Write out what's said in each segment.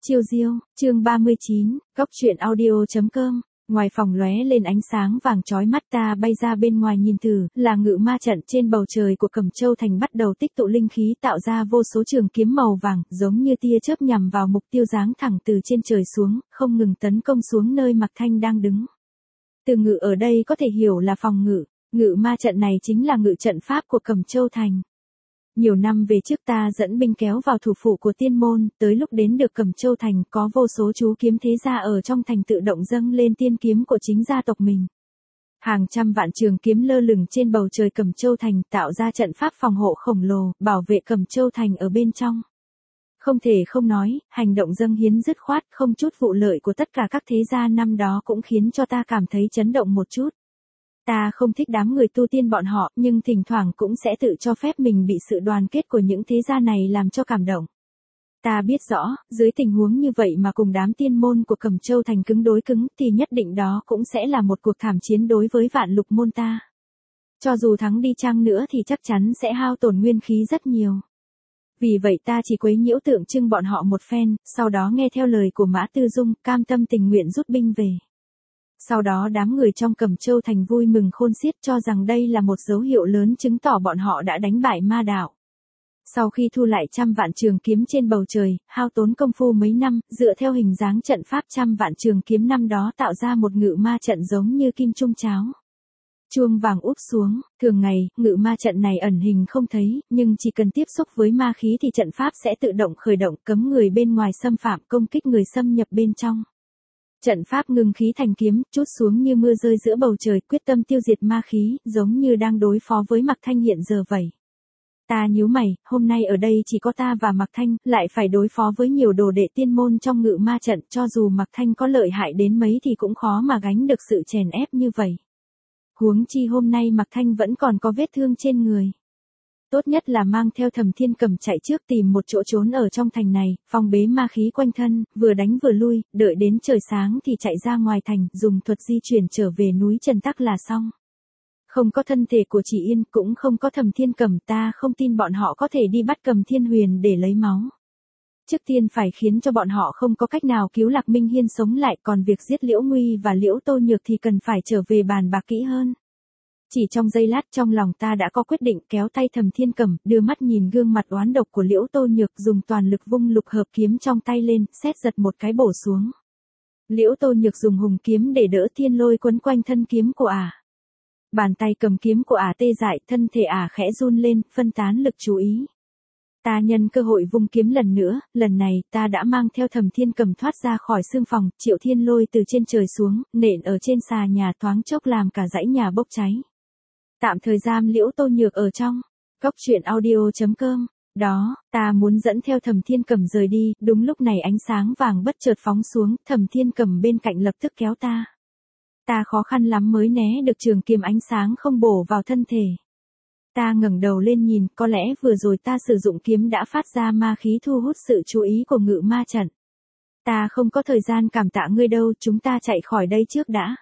Chiêu diêu, chương 39, góc truyện audio.com. Ngoài phòng lóe lên ánh sáng vàng chói mắt, ta bay ra bên ngoài nhìn thử, là ngự ma trận trên bầu trời của Cẩm Châu thành bắt đầu tích tụ linh khí, tạo ra vô số trường kiếm màu vàng, giống như tia chớp nhằm vào mục tiêu, giáng thẳng từ trên trời xuống, không ngừng tấn công xuống nơi Mạc Thanh đang đứng. Từ ngự ở đây có thể hiểu là phòng ngự, ngự ma trận này chính là ngự trận pháp của Cẩm Châu thành. Nhiều năm về trước ta dẫn binh kéo vào thủ phủ của tiên môn, tới lúc đến được Cẩm Châu thành có vô số chú kiếm thế gia ở trong thành tự động dâng lên tiên kiếm của chính gia tộc mình. Hàng trăm vạn trường kiếm lơ lửng trên bầu trời Cẩm Châu thành, tạo ra trận pháp phòng hộ khổng lồ, bảo vệ Cẩm Châu thành ở bên trong. Không thể không nói, hành động dâng hiến dứt khoát, không chút vụ lợi của tất cả các thế gia năm đó cũng khiến cho ta cảm thấy chấn động một chút. Ta không thích đám người tu tiên bọn họ, nhưng thỉnh thoảng cũng sẽ tự cho phép mình bị sự đoàn kết của những thế gia này làm cho cảm động. Ta biết rõ, dưới tình huống như vậy mà cùng đám tiên môn của Cẩm Châu thành cứng đối cứng, thì nhất định đó cũng sẽ là một cuộc thảm chiến đối với Vạn Lục môn ta. Cho dù thắng đi chăng nữa thì chắc chắn sẽ hao tổn nguyên khí rất nhiều. Vì vậy ta chỉ quấy nhiễu tượng trưng bọn họ một phen, sau đó nghe theo lời của Mã Tư Dung, cam tâm tình nguyện rút binh về. Sau đó đám người trong Cẩm Châu thành vui mừng khôn xiết, cho rằng đây là một dấu hiệu lớn chứng tỏ bọn họ đã đánh bại ma đạo. Sau khi thu lại trăm vạn trường kiếm trên bầu trời, hao tốn công phu mấy năm, dựa theo hình dáng trận pháp trăm vạn trường kiếm năm đó tạo ra một ngự ma trận giống như kim trung cháo. Chuông vàng úp xuống, thường ngày, ngự ma trận này ẩn hình không thấy, nhưng chỉ cần tiếp xúc với ma khí thì trận pháp sẽ tự động khởi động, cấm người bên ngoài xâm phạm, công kích người xâm nhập bên trong. Trận pháp ngưng khí thành kiếm, trút xuống như mưa rơi giữa bầu trời, quyết tâm tiêu diệt ma khí, giống như đang đối phó với Mạc Thanh hiện giờ vậy. Ta nhíu mày, hôm nay ở đây chỉ có ta và Mạc Thanh, lại phải đối phó với nhiều đồ đệ tiên môn trong ngự ma trận, cho dù Mạc Thanh có lợi hại đến mấy thì cũng khó mà gánh được sự chèn ép như vậy. Huống chi hôm nay Mạc Thanh vẫn còn có vết thương trên người. Tốt nhất là mang theo Thẩm Thiên Cầm chạy trước tìm một chỗ trốn ở trong thành này, phong bế ma khí quanh thân, vừa đánh vừa lui, đợi đến trời sáng thì chạy ra ngoài thành, dùng thuật di chuyển trở về núi Trần Tắc là xong. Không có thân thể của Chỉ Yên, cũng không có Thẩm Thiên Cầm, ta không tin bọn họ có thể đi bắt Cầm Thiên Huyền để lấy máu. Trước tiên phải khiến cho bọn họ không có cách nào cứu Lạc Minh Hiên sống lại, còn việc giết Liễu Nguy và Liễu Tô Nhược thì cần phải trở về bàn bạc kỹ hơn. Chỉ trong giây lát trong lòng ta đã có quyết định, kéo tay Thẩm Thiên Cầm, đưa mắt nhìn gương mặt oán độc của Liễu Tô Nhược, dùng toàn lực vung lục hợp kiếm trong tay lên, sét giật một cái bổ xuống. Liễu Tô Nhược dùng hùng kiếm để đỡ thiên lôi quấn quanh thân kiếm của ả. Bàn tay cầm kiếm của ả tê dại, thân thể ả khẽ run lên, phân tán lực chú ý. Ta nhân cơ hội vung kiếm lần nữa, lần này ta đã mang theo Thẩm Thiên Cầm thoát ra khỏi xương phòng, triệu thiên lôi từ trên trời xuống, nện ở trên xà nhà, thoáng chốc làm cả dãy nhà bốc cháy. Tạm thời giam Liễu Tô Nhược ở trong. Góc truyện audio.com. Đó, ta muốn dẫn theo Thẩm Thiên Cầm rời đi, đúng lúc này ánh sáng vàng bất chợt phóng xuống, Thẩm Thiên Cầm bên cạnh lập tức kéo ta. Ta khó khăn lắm mới né được trường kiếm ánh sáng không bổ vào thân thể. Ta ngẩng đầu lên nhìn, có lẽ vừa rồi ta sử dụng kiếm đã phát ra ma khí thu hút sự chú ý của ngự ma trận. Ta không có thời gian cảm tạ ngươi đâu, chúng ta chạy khỏi đây trước đã.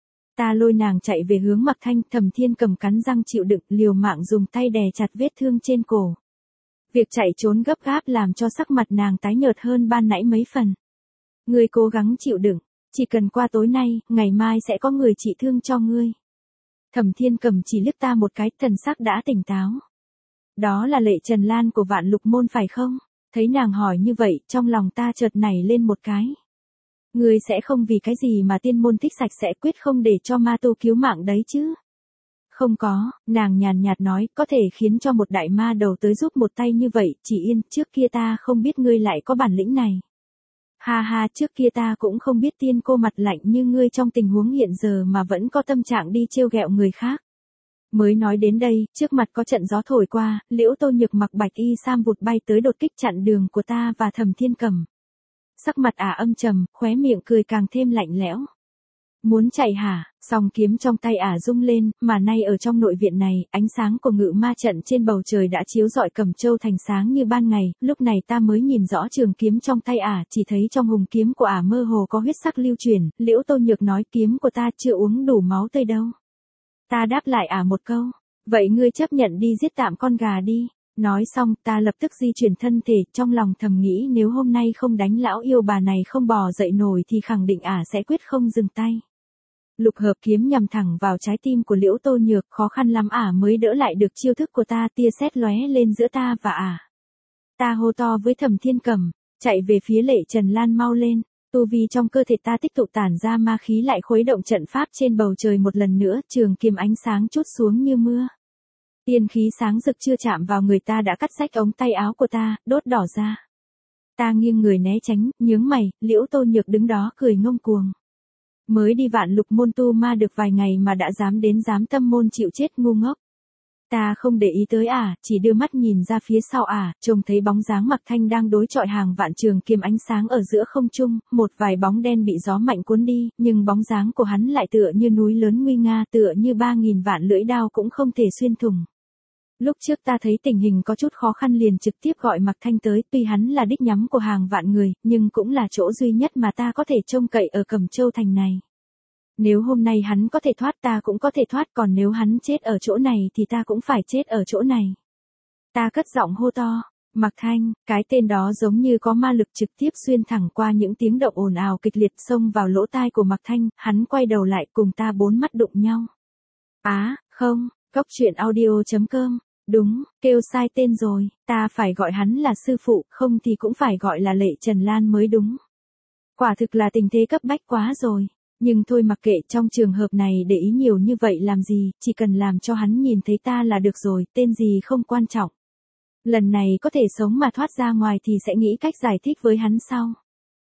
Ta lôi nàng chạy về hướng Mạc Thanh, Thẩm Thiên Cầm cắn răng chịu đựng, liều mạng dùng tay đè chặt vết thương trên cổ. Việc chạy trốn gấp gáp làm cho sắc mặt nàng tái nhợt hơn ban nãy mấy phần. Ngươi cố gắng chịu đựng, chỉ cần qua tối nay, ngày mai sẽ có người trị thương cho ngươi. Thẩm Thiên Cầm chỉ liếc ta một cái, thần sắc đã tỉnh táo. Đó là Lệ Trần Lan của Vạn Lục môn phải không? Thấy nàng hỏi như vậy, trong lòng ta chợt nảy lên một cái. Ngươi sẽ không vì cái gì mà tiên môn thích sạch sẽ quyết không để cho ma tu cứu mạng đấy chứ? Không có, nàng nhàn nhạt nói, có thể khiến cho một đại ma đầu tới giúp một tay như vậy, Chỉ Yên, trước kia ta không biết ngươi lại có bản lĩnh này. Ha ha, trước kia ta cũng không biết tiên cô mặt lạnh như ngươi trong tình huống hiện giờ mà vẫn có tâm trạng đi trêu ghẹo người khác. Mới nói đến đây, trước mặt có trận gió thổi qua, Liễu Tô Nhược mặc bạch y sam vụt bay tới đột kích chặn đường của ta và Thẩm Thiên Cầm. Sắc mặt ả âm trầm, khóe miệng cười càng thêm lạnh lẽo. Muốn chạy hả? Song kiếm trong tay ả rung lên, mà nay ở trong nội viện này, ánh sáng của ngự ma trận trên bầu trời đã chiếu rọi Cẩm Châu thành sáng như ban ngày, lúc này ta mới nhìn rõ trường kiếm trong tay ả, chỉ thấy trong hùng kiếm của ả mơ hồ có huyết sắc lưu chuyển, Liễu Tô Nhược nói kiếm của ta chưa uống đủ máu tươi đâu. Ta đáp lại ả một câu, vậy ngươi chấp nhận đi giết tạm con gà đi. Nói xong ta lập tức di chuyển thân thể, trong lòng thầm nghĩ nếu hôm nay không đánh lão yêu bà này không bò dậy nổi thì khẳng định sẽ quyết không dừng tay. Lục hợp kiếm nhằm thẳng vào trái tim của Liễu Tô Nhược, khó khăn lắm mới đỡ lại được chiêu thức của ta, tia sét lóe lên giữa ta và Ta hô to với Thẩm Thiên Cầm, chạy về phía Lệ Trần Lan mau lên, tu vi trong cơ thể ta tích tụ tản ra ma khí lại khuấy động trận pháp trên bầu trời một lần nữa, trường kiếm ánh sáng trút xuống như mưa. Tiên khí sáng rực chưa chạm vào người ta đã cắt rách ống tay áo của ta, đốt đỏ ra. Ta nghiêng người né tránh, nhướng mày, Liễu Tô Nhược đứng đó cười ngông cuồng. Mới đi Vạn Lục môn tu ma được vài ngày mà đã dám đến dám tâm môn chịu chết ngu ngốc. Ta không để ý tới chỉ đưa mắt nhìn ra phía sau trông thấy bóng dáng Mặc Thanh đang đối chọi hàng vạn trường kiếm ánh sáng ở giữa không trung, một vài bóng đen bị gió mạnh cuốn đi, nhưng bóng dáng của hắn lại tựa như núi lớn nguy nga, tựa như 3000 vạn lưỡi đao cũng không thể xuyên thủng. Lúc trước ta thấy tình hình có chút khó khăn liền trực tiếp gọi Mặc Thanh tới, tuy hắn là đích nhắm của hàng vạn người, nhưng cũng là chỗ duy nhất mà ta có thể trông cậy ở Cẩm Châu thành này. Nếu hôm nay hắn có thể thoát ta cũng có thể thoát, còn nếu hắn chết ở chỗ này thì ta cũng phải chết ở chỗ này. Ta cất giọng hô to, Mặc Thanh, cái tên đó giống như có ma lực trực tiếp xuyên thẳng qua những tiếng động ồn ào kịch liệt xông vào lỗ tai của Mặc Thanh, hắn quay đầu lại cùng ta bốn mắt đụng nhau. Không, Cốc truyện audio.com, đúng, kêu sai tên rồi, ta phải gọi hắn là sư phụ, không thì cũng phải gọi là Lệ Trần Lan mới đúng. Quả thực là tình thế cấp bách quá rồi. Nhưng thôi mặc kệ, trong trường hợp này để ý nhiều như vậy làm gì, chỉ cần làm cho hắn nhìn thấy ta là được rồi, tên gì không quan trọng. Lần này có thể sống mà thoát ra ngoài thì sẽ nghĩ cách giải thích với hắn sau.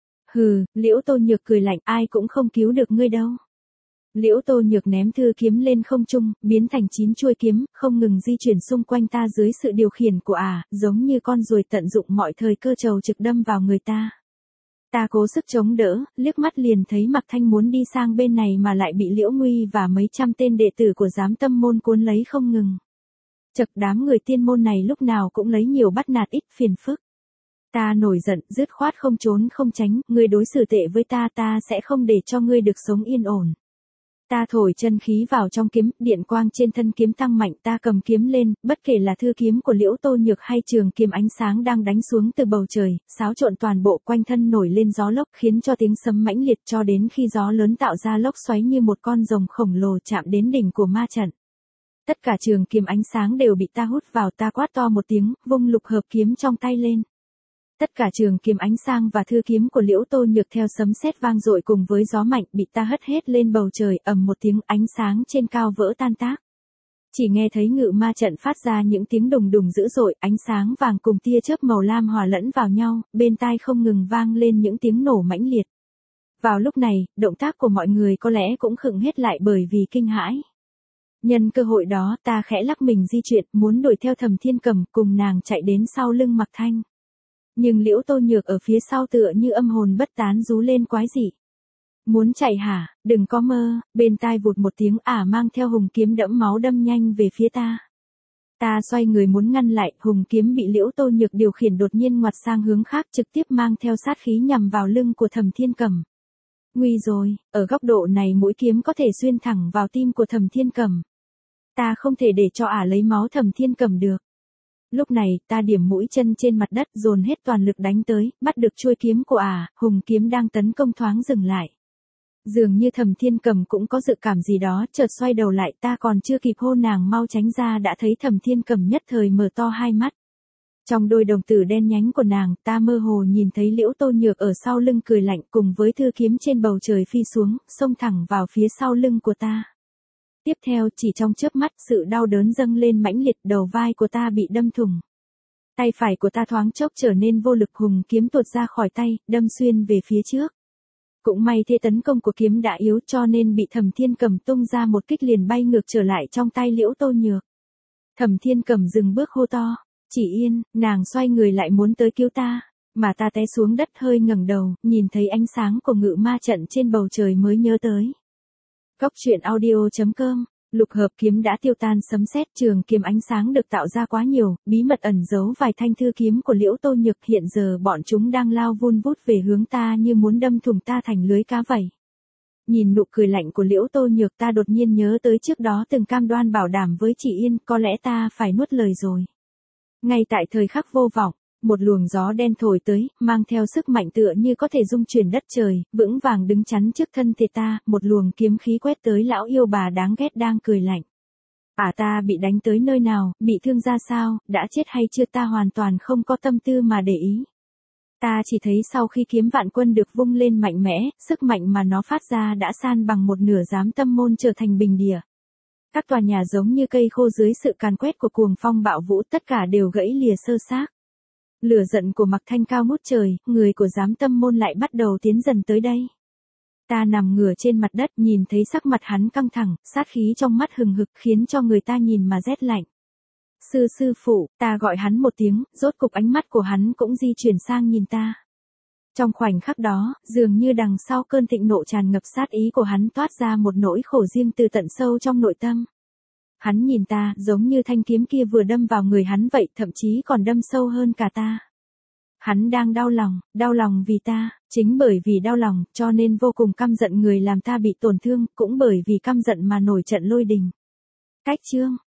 Hừ, Liễu Tô Nhược cười lạnh, ai cũng không cứu được ngươi đâu. Liễu Tô Nhược ném thư kiếm lên không trung, biến thành 9 chuôi kiếm, không ngừng di chuyển xung quanh ta dưới sự điều khiển của giống như con ruồi tận dụng mọi thời cơ trầu trực đâm vào người ta. Ta cố sức chống đỡ, liếc mắt liền thấy Mặc Thanh muốn đi sang bên này mà lại bị Liễu Nguy và mấy trăm tên đệ tử của giám tâm môn cuốn lấy không ngừng. Chật, đám người tiên môn này lúc nào cũng lấy nhiều bắt nạt ít phiền phức. Ta nổi giận, dứt khoát không trốn không tránh, ngươi đối xử tệ với ta, ta sẽ không để cho ngươi được sống yên ổn. Ta thổi chân khí vào trong kiếm, điện quang trên thân kiếm tăng mạnh, ta cầm kiếm lên, bất kể là thư kiếm của Liễu Tô Nhược hay trường kiếm ánh sáng đang đánh xuống từ bầu trời, xáo trộn toàn bộ, quanh thân nổi lên gió lốc, khiến cho tiếng sấm mãnh liệt cho đến khi gió lớn tạo ra lốc xoáy như một con rồng khổng lồ chạm đến đỉnh của ma trận. Tất cả trường kiếm ánh sáng đều bị ta hút vào, ta quát to một tiếng, vung lục hợp kiếm trong tay lên. Tất cả trường kiếm ánh sáng và thư kiếm của Liễu Tô Nhược theo sấm sét vang dội cùng với gió mạnh bị ta hất hết lên bầu trời, ầm một tiếng, ánh sáng trên cao vỡ tan tác. Chỉ nghe thấy ngự ma trận phát ra những tiếng đùng đùng dữ dội, ánh sáng vàng cùng tia chớp màu lam hòa lẫn vào nhau, bên tai không ngừng vang lên những tiếng nổ mãnh liệt. Vào lúc này, động tác của mọi người có lẽ cũng khựng hết lại bởi vì kinh hãi. Nhân cơ hội đó, ta khẽ lắc mình di chuyển, muốn đuổi theo Thẩm Thiên Cầm, cùng nàng chạy đến sau lưng Mặc Thanh. Nhưng Liễu Tô Nhược ở phía sau tựa như âm hồn bất tán rú lên quái dị. Muốn chạy hả, đừng có mơ, bên tai vụt một tiếng, mang theo hùng kiếm đẫm máu đâm nhanh về phía ta. Ta xoay người muốn ngăn lại, hùng kiếm bị Liễu Tô Nhược điều khiển đột nhiên ngoặt sang hướng khác, trực tiếp mang theo sát khí nhằm vào lưng của Thẩm Thiên Cầm. Nguy rồi, ở góc độ này mũi kiếm có thể xuyên thẳng vào tim của Thẩm Thiên Cầm. Ta không thể để cho lấy máu Thẩm Thiên Cầm được. Lúc này, ta điểm mũi chân trên mặt đất, dồn hết toàn lực đánh tới, bắt được chuôi kiếm của hùng kiếm đang tấn công thoáng dừng lại. Dường như Thẩm Thiên Cầm cũng có dự cảm gì đó, chợt xoay đầu lại, ta còn chưa kịp hô nàng mau tránh ra đã thấy Thẩm Thiên Cầm nhất thời mở to hai mắt. Trong đôi đồng tử đen nhánh của nàng, ta mơ hồ nhìn thấy Liễu Tô Nhược ở sau lưng cười lạnh cùng với thư kiếm trên bầu trời phi xuống, xông thẳng vào phía sau lưng của ta. Tiếp theo, chỉ trong chớp mắt, sự đau đớn dâng lên mãnh liệt, đầu vai của ta bị đâm thủng. Tay phải của ta thoáng chốc trở nên vô lực, hùng kiếm tuột ra khỏi tay, đâm xuyên về phía trước. Cũng may thế tấn công của kiếm đã yếu cho nên bị Thẩm Thiên Cầm tung ra một kích liền bay ngược trở lại trong tay Liễu Tô Nhược. Thẩm Thiên Cầm dừng bước hô to, Chỉ Yên, nàng xoay người lại muốn tới cứu ta, mà ta té xuống đất hơi ngẩng đầu, nhìn thấy ánh sáng của ngự ma trận trên bầu trời mới nhớ tới. Cốc truyện audio.com, lục hợp kiếm đã tiêu tan sấm sét, trường kiếm ánh sáng được tạo ra quá nhiều, bí mật ẩn giấu vài thanh thư kiếm của Liễu Tô Nhược, hiện giờ bọn chúng đang lao vun vút về hướng ta như muốn đâm thủng ta thành lưới cá vậy. Nhìn nụ cười lạnh của Liễu Tô Nhược, ta đột nhiên nhớ tới trước đó từng cam đoan bảo đảm với Chỉ Yên, có lẽ ta phải nuốt lời rồi. Ngay tại thời khắc vô vọng, một luồng gió đen thổi tới, mang theo sức mạnh tựa như có thể dung chuyển đất trời, vững vàng đứng chắn trước thân thể ta, một luồng kiếm khí quét tới lão yêu bà đáng ghét đang cười lạnh. Ta bị đánh tới nơi nào, bị thương ra sao, đã chết hay chưa, ta hoàn toàn không có tâm tư mà để ý. Ta chỉ thấy sau khi kiếm vạn quân được vung lên mạnh mẽ, sức mạnh mà nó phát ra đã san bằng một nửa giám tâm môn trở thành bình địa. Các tòa nhà giống như cây khô dưới sự càn quét của cuồng phong bạo vũ, tất cả đều gãy lìa sơ xác. Lửa giận của Mạc Thanh cao ngút trời, người của giám tâm môn lại bắt đầu tiến dần tới đây. Ta nằm ngửa trên mặt đất, nhìn thấy sắc mặt hắn căng thẳng, sát khí trong mắt hừng hực khiến cho người ta nhìn mà rét lạnh. Sư phụ, ta gọi hắn một tiếng, rốt cục ánh mắt của hắn cũng di chuyển sang nhìn ta. Trong khoảnh khắc đó, dường như đằng sau cơn thịnh nộ tràn ngập sát ý của hắn toát ra một nỗi khổ riêng từ tận sâu trong nội tâm. Hắn nhìn ta, giống như thanh kiếm kia vừa đâm vào người hắn vậy, thậm chí còn đâm sâu hơn cả ta. Hắn đang đau lòng vì ta, chính bởi vì đau lòng, cho nên vô cùng căm giận người làm ta bị tổn thương, cũng bởi vì căm giận mà nổi trận lôi đình. Cách chương